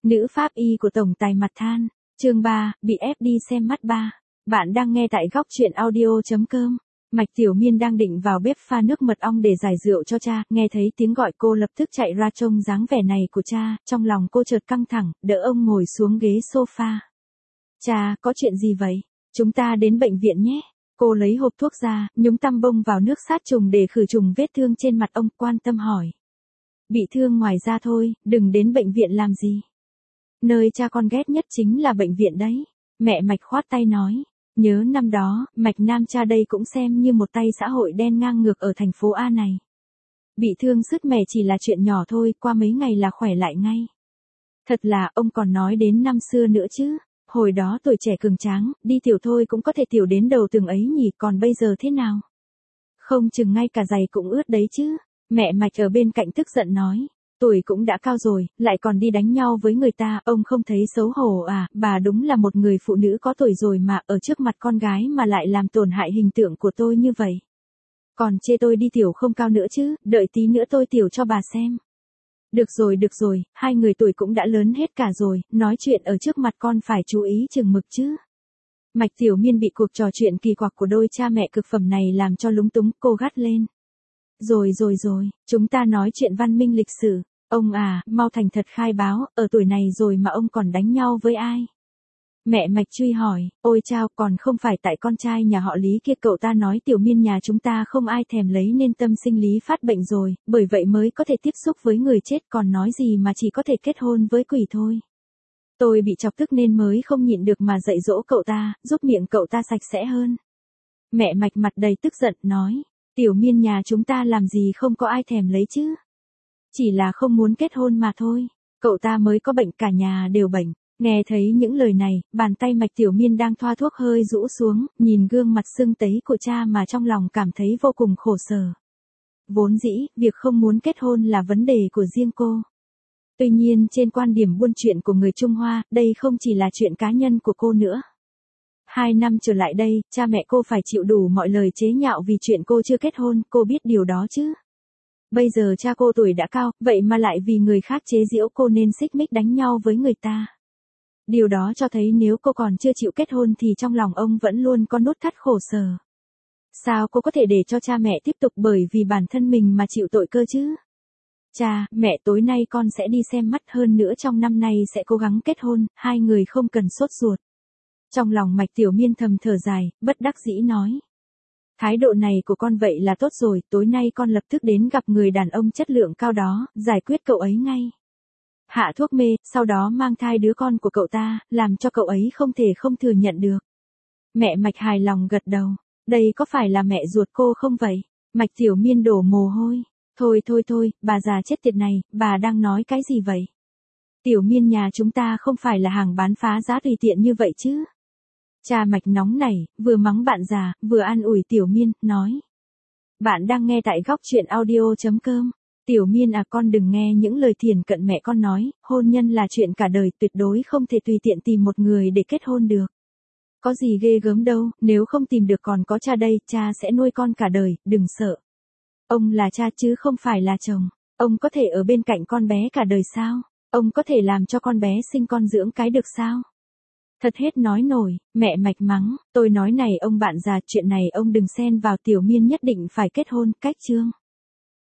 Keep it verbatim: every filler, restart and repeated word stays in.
Nữ pháp y của tổng tài mặt than. Chương ba, bị ép đi xem mắt ba. Bạn đang nghe tại góc truyện audio.com. Mạch Tiểu Miên đang định vào bếp pha nước mật ong để giải rượu cho cha, nghe thấy tiếng gọi cô lập tức chạy ra trông dáng vẻ này của cha, trong lòng cô chợt căng thẳng, đỡ ông ngồi xuống ghế sofa. Cha, có chuyện gì vậy? Chúng ta đến bệnh viện nhé. Cô lấy hộp thuốc ra, nhúng tăm bông vào nước sát trùng để khử trùng vết thương trên mặt ông, quan tâm hỏi. Bị thương ngoài da thôi, đừng đến bệnh viện làm gì. Nơi cha con ghét nhất chính là bệnh viện đấy. Mẹ Mạch khoát tay nói. Nhớ năm đó, Mạch Nam cha đây cũng xem như một tay xã hội đen ngang ngược ở thành phố A này. Bị thương sứt mẻ chỉ là chuyện nhỏ thôi, qua mấy ngày là khỏe lại ngay. Thật là, ông còn nói đến năm xưa nữa chứ. Hồi đó tuổi trẻ cường tráng, đi tiểu thôi cũng có thể tiểu đến đầu tường ấy nhỉ, còn bây giờ thế nào? Không chừng ngay cả giày cũng ướt đấy chứ. Mẹ Mạch ở bên cạnh tức giận nói. Tuổi cũng đã cao rồi, lại còn đi đánh nhau với người ta, ông không thấy xấu hổ à? Bà đúng là một người phụ nữ có tuổi rồi mà, ở trước mặt con gái mà lại làm tổn hại hình tượng của tôi như vậy. Còn chê tôi đi tiểu không cao nữa chứ, đợi tí nữa tôi tiểu cho bà xem. Được rồi được rồi, hai người tuổi cũng đã lớn hết cả rồi, nói chuyện ở trước mặt con phải chú ý chừng mực chứ. Mạch Tiểu Miên bị cuộc trò chuyện kỳ quặc của đôi cha mẹ cực phẩm này làm cho lúng túng, cô gắt lên. Rồi rồi rồi, chúng ta nói chuyện văn minh lịch sử. Ông à, mau thành thật khai báo, ở tuổi này rồi mà ông còn đánh nhau với ai? Mẹ Mạch truy hỏi, ôi chao, còn không phải tại con trai nhà họ Lý kia cậu ta nói Tiểu Miên nhà chúng ta không ai thèm lấy nên tâm sinh lý phát bệnh rồi, bởi vậy mới có thể tiếp xúc với người chết, còn nói gì mà chỉ có thể kết hôn với quỷ thôi. Tôi bị chọc tức nên mới không nhịn được mà dạy dỗ cậu ta, giúp miệng cậu ta sạch sẽ hơn. Mẹ Mạch mặt đầy tức giận, nói. Tiểu Miên nhà chúng ta làm gì không có ai thèm lấy chứ. Chỉ là không muốn kết hôn mà thôi. Cậu ta mới có bệnh, cả nhà đều bệnh. Nghe thấy những lời này, bàn tay Mạch Tiểu Miên đang thoa thuốc hơi rũ xuống, nhìn gương mặt sưng tấy của cha mà trong lòng cảm thấy vô cùng khổ sở. Vốn dĩ, việc không muốn kết hôn là vấn đề của riêng cô. Tuy nhiên trên quan điểm buôn chuyện của người Trung Hoa, đây không chỉ là chuyện cá nhân của cô nữa. Hai năm trở lại đây, cha mẹ cô phải chịu đủ mọi lời chế nhạo vì chuyện cô chưa kết hôn, cô biết điều đó chứ. Bây giờ cha cô tuổi đã cao, vậy mà lại vì người khác chế giễu cô nên xích mích đánh nhau với người ta. Điều đó cho thấy nếu cô còn chưa chịu kết hôn thì trong lòng ông vẫn luôn có nút thắt khổ sở. Sao cô có thể để cho cha mẹ tiếp tục bởi vì bản thân mình mà chịu tội cơ chứ? Cha, mẹ tối nay con sẽ đi xem mắt, hơn nữa trong năm nay sẽ cố gắng kết hôn, hai người không cần sốt ruột. Trong lòng Mạch Tiểu Miên thầm thở dài, bất đắc dĩ nói. Thái độ này của con vậy là tốt rồi, tối nay con lập tức đến gặp người đàn ông chất lượng cao đó, giải quyết cậu ấy ngay. Hạ thuốc mê, sau đó mang thai đứa con của cậu ta, làm cho cậu ấy không thể không thừa nhận được. Mẹ Mạch hài lòng gật đầu. Đây có phải là mẹ ruột cô không vậy? Mạch Tiểu Miên đổ mồ hôi. Thôi thôi thôi, bà già chết tiệt này, bà đang nói cái gì vậy? Tiểu Miên nhà chúng ta không phải là hàng bán phá giá tùy tiện như vậy chứ. Cha Mạch nóng nảy, vừa mắng bạn già, vừa an ủi Tiểu Miên, nói. Bạn đang nghe tại góc truyện audio.com. Tiểu Miên à, con đừng nghe những lời thiển cận mẹ con nói, hôn nhân là chuyện cả đời, tuyệt đối không thể tùy tiện tìm một người để kết hôn được. Có gì ghê gớm đâu, nếu không tìm được còn có cha đây, cha sẽ nuôi con cả đời, đừng sợ. Ông là cha chứ không phải là chồng, ông có thể ở bên cạnh con bé cả đời sao? Ông có thể làm cho con bé sinh con dưỡng cái được sao? Thật hết nói nổi, mẹ Mạch mắng, tôi nói này ông bạn già, chuyện này ông đừng xen vào, Tiểu Miên nhất định phải kết hôn, cách chương.